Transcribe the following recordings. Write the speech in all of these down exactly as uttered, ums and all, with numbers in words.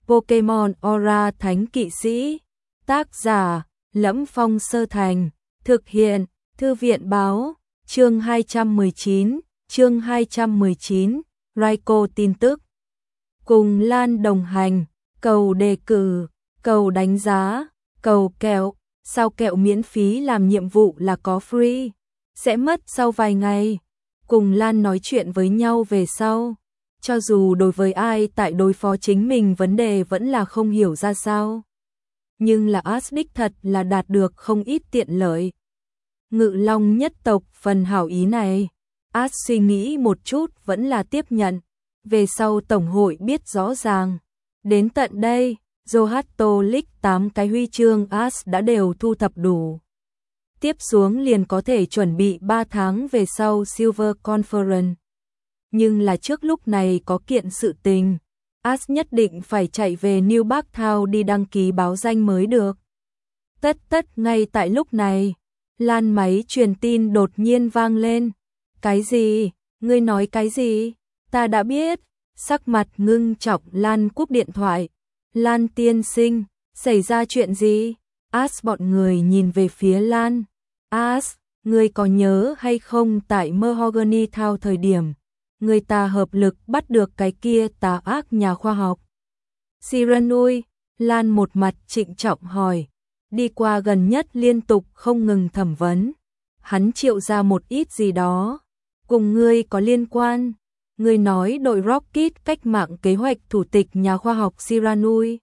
Pokemon Aura Thánh Kỵ Sĩ. Tác giả: Lẫm Phong Sơ Thành. Thực hiện: Thư viện báo. Chương hai trăm mười chín, chương hai trăm mười chín, Raikou tin tức. Cùng Lan đồng hành, cầu đề cử, cầu đánh giá, cầu kẹo, sao kẹo miễn phí làm nhiệm vụ là có free, sẽ mất sau vài ngày. Cùng Lan nói chuyện với nhau về sau, cho dù đối với ai tại đối phó chính mình vấn đề vẫn là không hiểu ra sao. Nhưng là Ash đích thật là đạt được không ít tiện lợi. Ngự Long nhất tộc phần hảo ý này, Ash suy nghĩ một chút vẫn là tiếp nhận, về sau Tổng hội biết rõ ràng. Đến tận đây, Johto League tám cái huy chương Ash đã đều thu thập đủ. Tiếp xuống liền có thể chuẩn bị ba tháng về sau Silver Conference. Nhưng là trước lúc này có kiện sự tình, Ash nhất định phải chạy về New Park Town đi đăng ký báo danh mới được. Tất tất ngay tại lúc này, Lan máy truyền tin đột nhiên vang lên. Cái gì? Ngươi nói cái gì? Ta đã biết. Sắc mặt ngưng trọng Lan cúp điện thoại. Lan tiên sinh, xảy ra chuyện gì? Ash bọn người nhìn về phía Lan. Ash, ngươi có nhớ hay không tại Mahogany Town thời điểm, người ta hợp lực bắt được cái kia tà ác nhà khoa học Siranui? Lan một mặt trịnh trọng hỏi. Đi qua gần nhất liên tục không ngừng thẩm vấn, hắn triệu ra một ít gì đó, cùng ngươi có liên quan. Ngươi nói đội Rocket cách mạng kế hoạch thủ tịch nhà khoa học Siranui.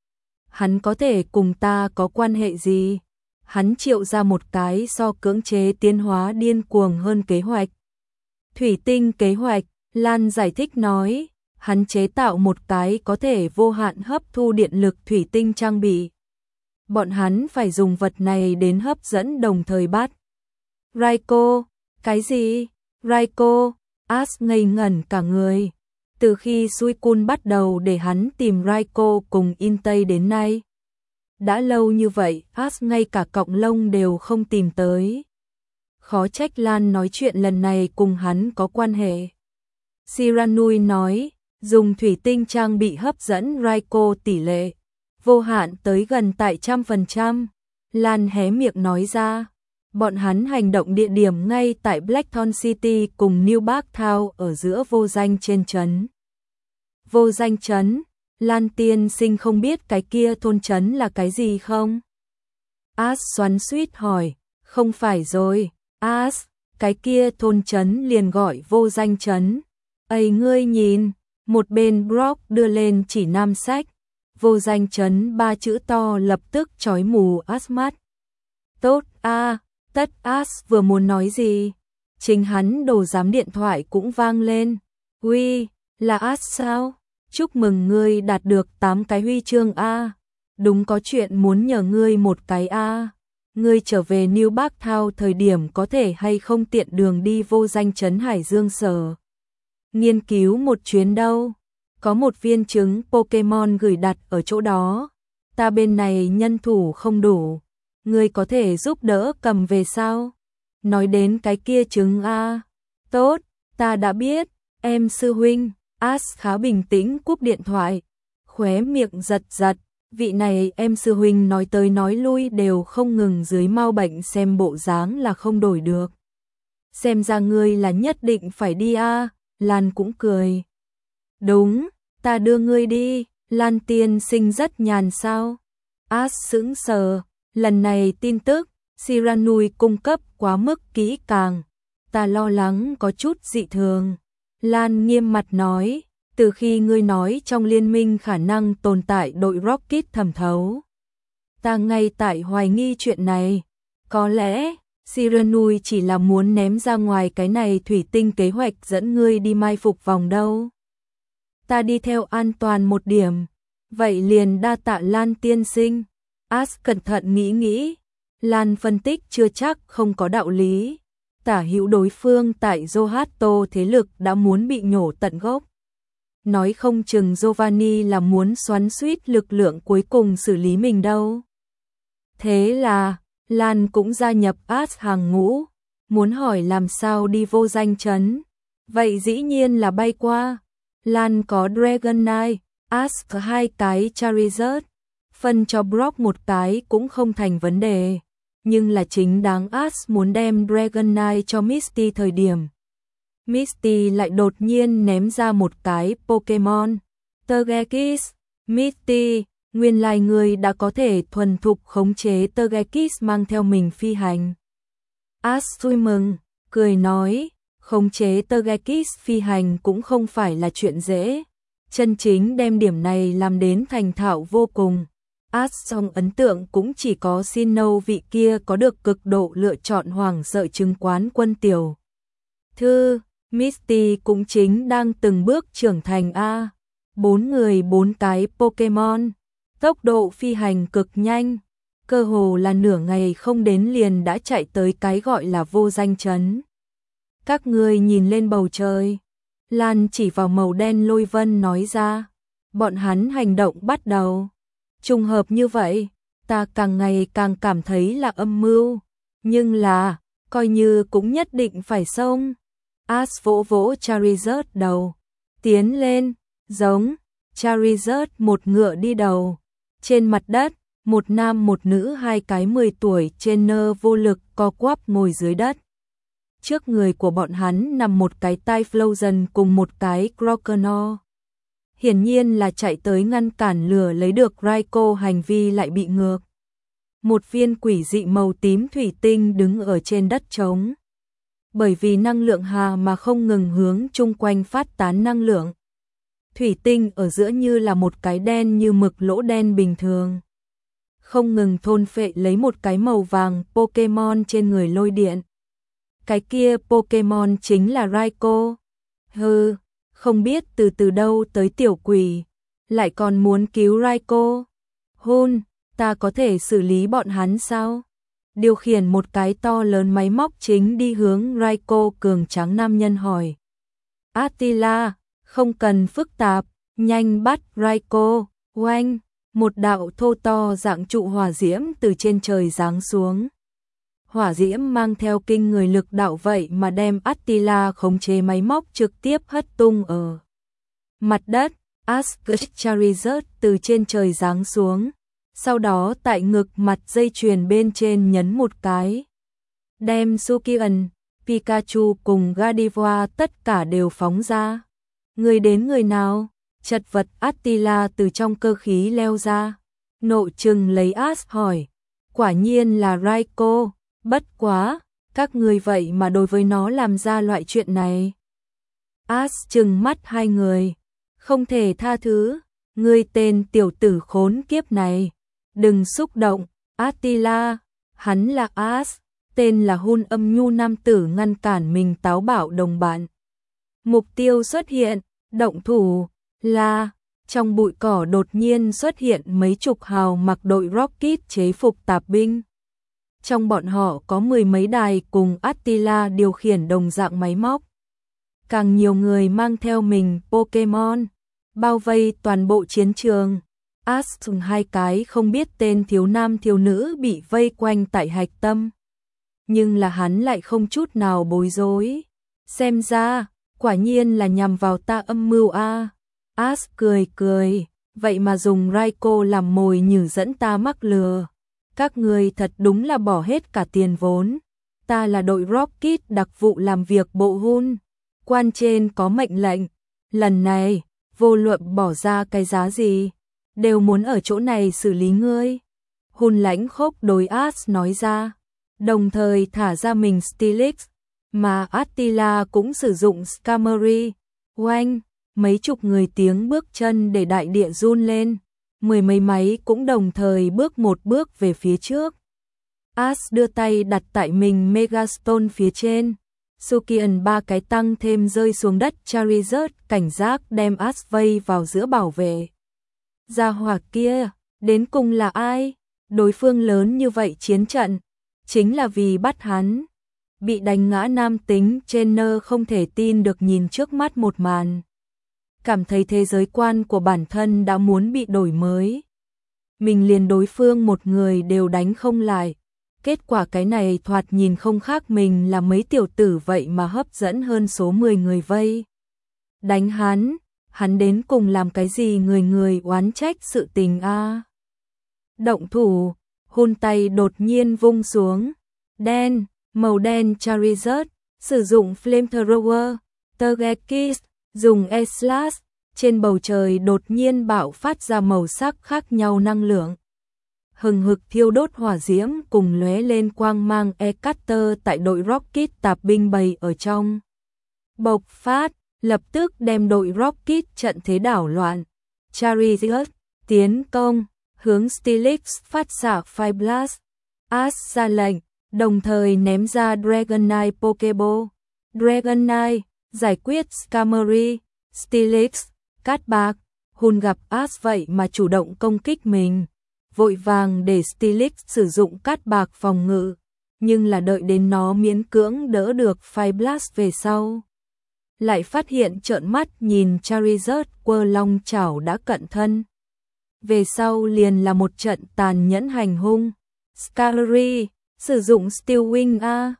Hắn có thể cùng ta có quan hệ gì? Hắn triệu ra một cái so cưỡng chế tiến hóa điên cuồng hơn kế hoạch. Thủy tinh kế hoạch, Lan giải thích nói, hắn chế tạo một cái có thể vô hạn hấp thu điện lực thủy tinh trang bị. Bọn hắn phải dùng vật này đến hấp dẫn đồng thời bắt Raikou. Cái gì? Raikou? Ash ngây ngẩn cả người. Từ khi Suicune bắt đầu để hắn tìm Raikou cùng Intei đến nay, đã lâu như vậy Ash ngay cả cọng lông đều không tìm tới. Khó trách Lan nói chuyện lần này cùng hắn có quan hệ. Siranui nói, dùng thủy tinh trang bị hấp dẫn Raikou tỷ lệ vô hạn tới gần tại trăm phần trăm. Lan hé miệng nói ra. Bọn hắn hành động địa điểm ngay tại Blackthorn City cùng New Park Town ở giữa vô danh trên trấn. Vô danh trấn? Lan tiên sinh không biết cái kia thôn trấn là cái gì không? Ash xoắn xuýt hỏi. Không phải rồi, Ash, cái kia thôn trấn liền gọi vô danh trấn. Ây ngươi nhìn, một bên Brock đưa lên chỉ nam sách. Vô danh trấn ba chữ to lập tức chói mù Ash mắt. Tốt a, à, tất Ash vừa muốn nói gì, chính hắn đồ giám điện thoại cũng vang lên. Uy, là Ash sao? Chúc mừng ngươi đạt được tám cái huy chương a. Đúng có chuyện muốn nhờ ngươi một cái a. Ngươi trở về New Park Town thời điểm có thể hay không tiện đường đi vô danh trấn Hải Dương sở nghiên cứu một chuyến đâu? Có một viên trứng Pokemon gửi đặt ở chỗ đó, ta bên này nhân thủ không đủ, ngươi có thể giúp đỡ cầm về sao? Nói đến cái kia trứng a. Tốt, ta đã biết, em sư huynh. Ash khá bình tĩnh cúp điện thoại, khóe miệng giật giật, vị này em sư huynh nói tới nói lui đều không ngừng dưới mau bệnh xem bộ dáng là không đổi được. Xem ra ngươi là nhất định phải đi a. Lan cũng cười. Đúng, ta đưa ngươi đi. Lan tiên sinh rất nhàn sao? Ash sững sờ, lần này tin tức Siranui cung cấp quá mức kỹ càng, ta lo lắng có chút dị thường. Lan nghiêm mặt nói, từ khi ngươi nói trong liên minh khả năng tồn tại đội Rocket thẩm thấu, ta ngay tại hoài nghi chuyện này. Có lẽ Siranui chỉ là muốn ném ra ngoài cái này thủy tinh kế hoạch dẫn ngươi đi mai phục vòng đâu. Ta đi theo an toàn một điểm. Vậy liền đa tạ Lan tiên sinh. Ash cẩn thận nghĩ nghĩ. Lan phân tích chưa chắc không có đạo lý. Tả hữu đối phương tại Johto thế lực đã muốn bị nhổ tận gốc. Nói không chừng Giovanni là muốn xoắn xuýt lực lượng cuối cùng xử lý mình đâu. Thế là Lan cũng gia nhập Ash hàng ngũ. Muốn hỏi làm sao đi vô danh trấn. Vậy dĩ nhiên là bay qua. Lan có Dragonite, Ask hai cái Charizard, phân cho Brock một cái cũng không thành vấn đề. Nhưng là chính đáng Ash muốn đem Dragonite cho Misty thời điểm. Misty lại đột nhiên ném ra một cái Pokemon. Togekiss, Misty, nguyên lai người đã có thể thuần thục khống chế Togekiss mang theo mình phi hành. Ash vui mừng, cười nói, khống chế Togekiss phi hành cũng không phải là chuyện dễ. Chân chính đem điểm này làm đến thành thạo vô cùng. Ash trong ấn tượng cũng chỉ có Sinnoh vị kia có được cực độ lựa chọn hoàng sợ chứng quán quân tiểu thư. Misty cũng chính đang từng bước trưởng thành a. Bốn người bốn cái Pokemon, tốc độ phi hành cực nhanh, cơ hồ là nửa ngày không đến liền đã chạy tới cái gọi là vô danh trấn. Các người nhìn lên bầu trời. Lan chỉ vào màu đen lôi vân nói ra. Bọn hắn hành động bắt đầu. Trùng hợp như vậy, ta càng ngày càng cảm thấy là âm mưu. Nhưng là, coi như cũng nhất định phải xông. Ash vỗ vỗ Charizard đầu. Tiến lên, giống. Charizard một ngựa đi đầu. Trên mặt đất, một nam một nữ hai cái mười tuổi trên nơ vô lực co quắp ngồi dưới đất. Trước người của bọn hắn nằm một cái Typhlosion cùng một cái Croconaw. Hiển nhiên là chạy tới ngăn cản lửa lấy được Raikou hành vi lại bị ngược. Một viên quỷ dị màu tím thủy tinh đứng ở trên đất trống. Bởi vì năng lượng hà mà không ngừng hướng chung quanh phát tán năng lượng. Thủy tinh ở giữa như là một cái đen như mực lỗ đen bình thường. Không ngừng thôn phệ lấy một cái màu vàng Pokemon trên người lôi điện. Cái kia Pokemon chính là Raikou. Hừ, không biết từ từ đâu tới tiểu quỷ, lại còn muốn cứu Raikou. Hun, ta có thể xử lý bọn hắn sao? Điều khiển một cái to lớn máy móc chính đi hướng Raikou cường tráng nam nhân hỏi. Attila, không cần phức tạp, nhanh bắt Raikou. Oanh, một đạo thô to dạng trụ hỏa diễm từ trên trời giáng xuống. Hỏa diễm mang theo kinh người lực đạo vậy mà đem Attila khống chế máy móc trực tiếp hất tung ở mặt đất. Ash Charizard từ trên trời giáng xuống, sau đó tại ngực mặt dây chuyền bên trên nhấn một cái, đem Sukian, Pikachu cùng Gardevoir tất cả đều phóng ra. Người đến người nào? Chật vật Attila từ trong cơ khí leo ra, nộ trừng lấy Ash hỏi. Quả nhiên là Raikou. Bất quá, các người vậy mà đối với nó làm ra loại chuyện này. Ash trừng mắt hai người. Không thể tha thứ, ngươi tên tiểu tử khốn kiếp này. Đừng xúc động, Attila, hắn là Ash, tên là Hun âm nhu nam tử ngăn cản mình táo bạo đồng bạn. Mục tiêu xuất hiện, động thủ, là, trong bụi cỏ đột nhiên xuất hiện mấy chục hào mặc đội Rocket chế phục tạp binh. Trong bọn họ có mười mấy đài cùng Attila điều khiển đồng dạng máy móc. Càng nhiều người mang theo mình Pokemon, bao vây toàn bộ chiến trường. Ash dùng hai cái không biết tên thiếu nam thiếu nữ bị vây quanh tại hạch tâm. Nhưng là hắn lại không chút nào bối rối. Xem ra, quả nhiên là nhằm vào ta âm mưu a. Ash cười cười, vậy mà dùng Raikou làm mồi nhử dẫn ta mắc lừa. Các người thật đúng là bỏ hết cả tiền vốn. Ta là đội Rocket đặc vụ làm việc bộ Hun. Quan trên có mệnh lệnh. Lần này, vô luận bỏ ra cái giá gì, đều muốn ở chỗ này xử lý ngươi. Hun lãnh khốc đối Ash nói ra. Đồng thời thả ra mình Steelix. Mà Attila cũng sử dụng Skarmory. Oanh, mấy chục người tiếng bước chân để đại địa run lên. Mười mấy máy cũng đồng thời bước một bước về phía trước. Ash đưa tay đặt tại mình Megastone phía trên. Sukian ba cái tăng thêm rơi xuống đất. Charizard cảnh giác đem Ash vây vào giữa bảo vệ. Gia hỏa kia, đến cùng là ai? Đối phương lớn như vậy chiến trận, chính là vì bắt hắn. Bị đánh ngã nam tính trên nơ không thể tin được nhìn trước mắt một màn. Cảm thấy thế giới quan của bản thân đã muốn bị đổi mới. Mình liền đối phương một người đều đánh không lại. Kết quả cái này thoạt nhìn không khác mình là mấy tiểu tử vậy mà hấp dẫn hơn số mười người vây. Đánh hắn, hắn đến cùng làm cái gì người người oán trách sự tình a. À? Động thủ, Hun tay đột nhiên vung xuống, đen, màu đen Charizard, sử dụng Flamethrower, Togekiss, dùng E-Slash, trên bầu trời đột nhiên bạo phát ra màu sắc khác nhau năng lượng. Hừng hực thiêu đốt hỏa diễm cùng lóe lên quang mang E-Cutter tại đội Rocket tạp binh bầy ở trong. Bộc phát, lập tức đem đội Rocket trận thế đảo loạn. Charizard, tiến công, hướng Steelix phát xạ Fire Blast. Ash ra lệnh, đồng thời ném ra Dragonite Pokeball. Dragonite, giải quyết Skarmory, Steelix, cát bạc. Hun gặp Ash vậy mà chủ động công kích mình. Vội vàng để Steelix sử dụng cát bạc phòng ngự, nhưng là đợi đến nó miễn cưỡng đỡ được Fire Blast về sau. Lại phát hiện trợn mắt nhìn Charizard quơ long chảo đã cận thân. Về sau liền là một trận tàn nhẫn hành hung. Skarmory, sử dụng Steel Wing A.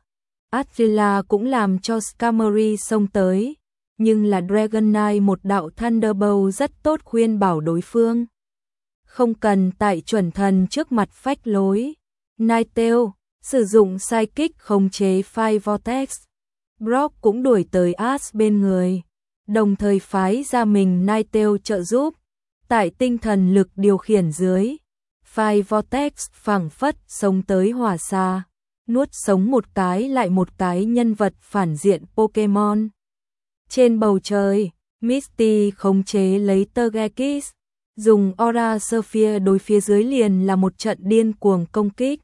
Attila cũng làm cho Skarmory xông tới, nhưng là Dragonite một đạo Thunderbolt rất tốt khuyên bảo đối phương. Không cần tại chuẩn thần trước mặt phách lối. Ninetale, sử dụng Psychic khống chế Fire Vortex. Brock cũng đuổi tới Ash bên người, đồng thời phái ra mình Ninetale trợ giúp. Tại tinh thần lực điều khiển dưới, Fire Vortex phảng phất sống tới hỏa xa, nuốt sống một cái lại một cái nhân vật phản diện Pokemon. Trên bầu trời, Misty khống chế lấy Togekiss, dùng Aura Sphere đối phía dưới liền là một trận điên cuồng công kích.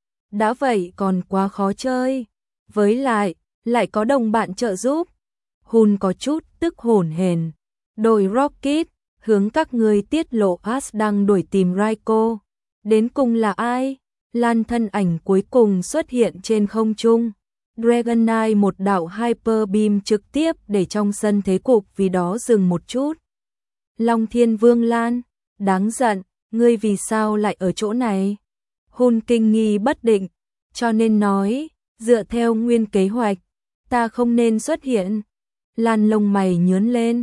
Đã vậy còn quá khó chơi, với lại, lại có đồng bạn trợ giúp. Hun có chút tức hổn hển. Đội Rocket, hướng các người tiết lộ Ash đang đuổi tìm Raikou. Đến cùng là ai? Lan thân ảnh cuối cùng xuất hiện trên không trung. Dragonite một đạo Hyper Beam trực tiếp để trong sân thế cục vì đó dừng một chút. Long Thiên Vương Lan, đáng giận, ngươi vì sao lại ở chỗ này? Hun kinh nghi bất định, cho nên nói, dựa theo nguyên kế hoạch, ta không nên xuất hiện. Lan lông mày nhướng lên.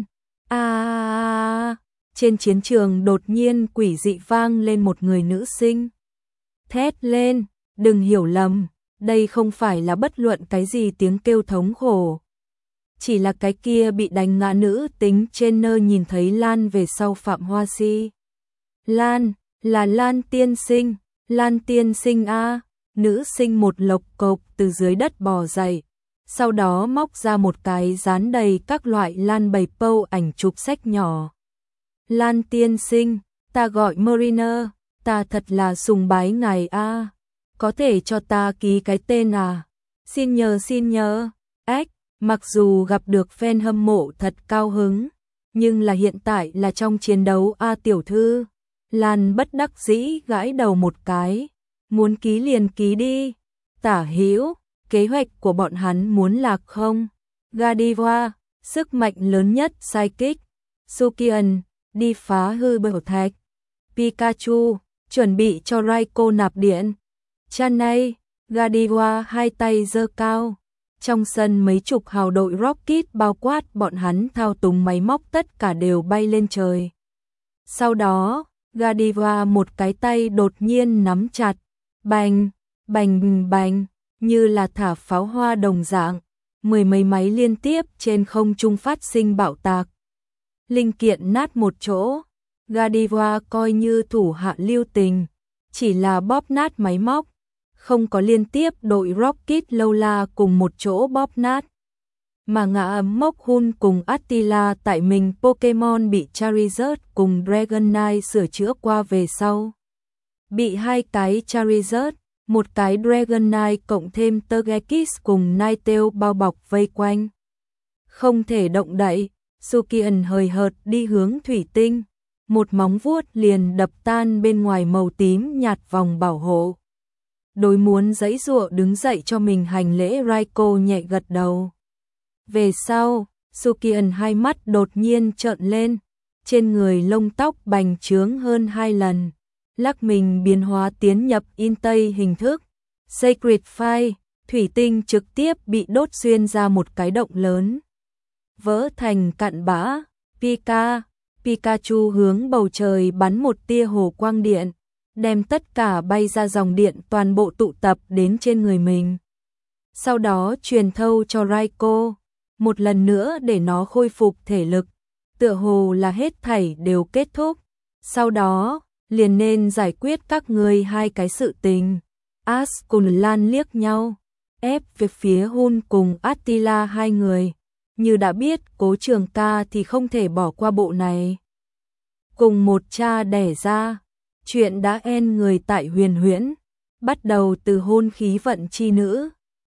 À, trên chiến trường đột nhiên quỷ dị vang lên một người nữ sinh. Thét lên, đừng hiểu lầm, đây không phải là bất luận cái gì tiếng kêu thống khổ. Chỉ là cái kia bị đánh ngã nữ tính trên nơ nhìn thấy Lan về sau Phạm Hoa Si. Lan, là Lan tiên sinh, Lan tiên sinh a. Nữ sinh một lộc cộc từ dưới đất bò dậy, sau đó móc ra một cái dán đầy các loại lan bầy pâu ảnh chụp sách nhỏ. Lan tiên sinh, ta gọi Mariner, ta thật là sùng bái ngài a. Có thể cho ta ký cái tên à? Xin nhờ xin nhờ. Ếch, mặc dù gặp được fan hâm mộ thật cao hứng, nhưng là hiện tại là trong chiến đấu a tiểu thư. Lan bất đắc dĩ gãi đầu một cái. Muốn ký liền ký đi. Tả hữu, kế hoạch của bọn hắn muốn lạc không? Gardevoir, sức mạnh lớn nhất Psychic. Sukian, đi phá hư bảo thạch. Pikachu, chuẩn bị cho Raikou nạp điện. Chanay, Gardevoir hai tay giơ cao. Trong sân mấy chục hào đội Rocket bao quát bọn hắn thao túng máy móc tất cả đều bay lên trời. Sau đó, Gardevoir một cái tay đột nhiên nắm chặt. Bành, bành bành, như là thả pháo hoa đồng dạng, mười mấy máy liên tiếp trên không trung phát sinh bạo tạc. Linh kiện nát một chỗ, Gardevoir coi như thủ hạ lưu tình, chỉ là bóp nát máy móc, không có liên tiếp đội Rocket lâu la cùng một chỗ bóp nát. Mà ngã mốc Hun cùng Attila tại mình Pokemon bị Charizard cùng Dragonite sửa chữa qua về sau. Bị hai cái Charizard, một cái Dragonite cộng thêm Togekiss cùng Ninetale bao bọc vây quanh. Không thể động đậy, Sukian hời hợt đi hướng thủy tinh, một móng vuốt liền đập tan bên ngoài màu tím nhạt vòng bảo hộ. Đối muốn giãy giụa đứng dậy cho mình hành lễ Raikou nhẹ gật đầu. Về sau, Sukian hai mắt đột nhiên trợn lên, trên người lông tóc bành trướng hơn hai lần. Lắc mình biến hóa tiến nhập in tây hình thức. Sacred Fire, thủy tinh trực tiếp bị đốt xuyên ra một cái động lớn. Vỡ thành cặn bã, Pika, Pikachu hướng bầu trời bắn một tia hồ quang điện, đem tất cả bay ra dòng điện toàn bộ tụ tập đến trên người mình. Sau đó truyền thâu cho Raikou, một lần nữa để nó khôi phục thể lực, tựa hồ là hết thảy đều kết thúc. Sau đó, liền nên giải quyết các ngươi hai cái sự tình. Ash cùng Lan liếc nhau, ép về phía Hun cùng Attila hai người. Như đã biết Cố Trường Ca thì không thể bỏ qua bộ này. Cùng một cha đẻ ra, chuyện đã en người tại Huyền Huyễn, bắt đầu từ hôn khí vận chi nữ,